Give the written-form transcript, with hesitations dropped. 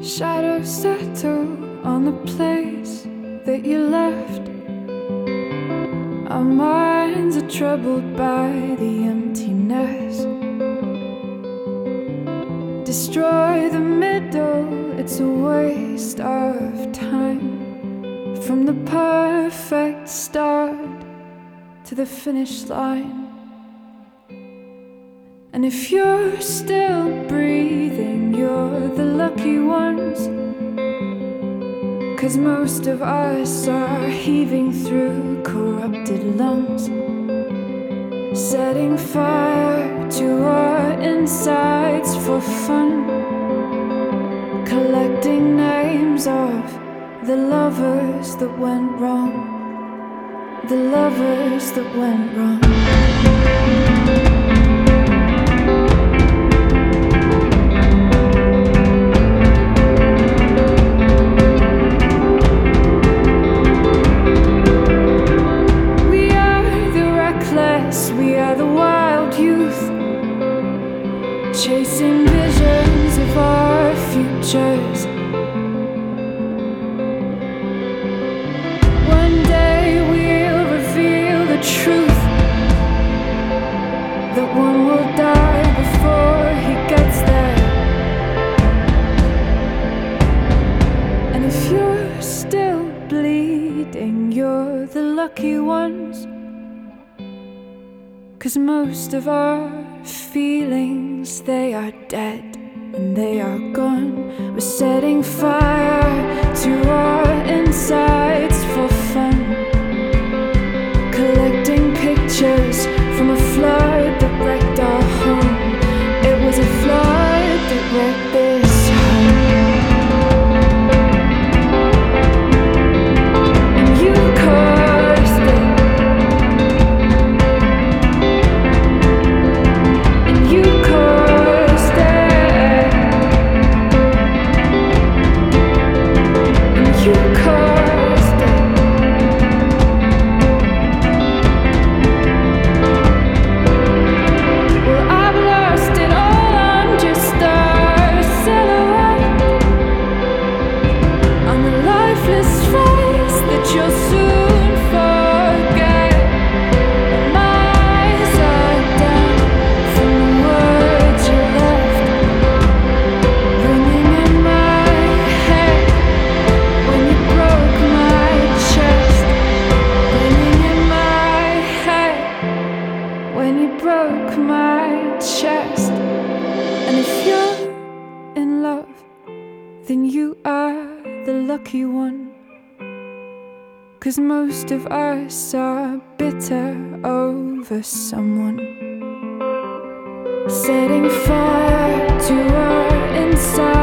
Shadows settle on the place that you left. Our minds are troubled by the emptiness. Destroy the middle, it's a waste of time. From the perfect start to the finish line. And if you're still breathing, you're the lucky ones. 'Cause most of us are heaving through corrupted lungs, setting fire to our insides for fun, collecting names of the lovers that went wrong, the lovers that went wrong. We are the wild youth, chasing visions of our futures. One day we'll reveal the truth, that one will die before he gets there. And if you're still bleeding, you're the lucky ones. 'Cause most of our feelings, they are dead and they are gone. We're setting fire to our insides for fun, collecting pictures from a flood that wrecked our home. It was a flood that wrecked this home. And you caused it. Broke my chest. And if you're in love, then you are the lucky one. 'Cause most of us are bitter over someone, setting fire to our inside.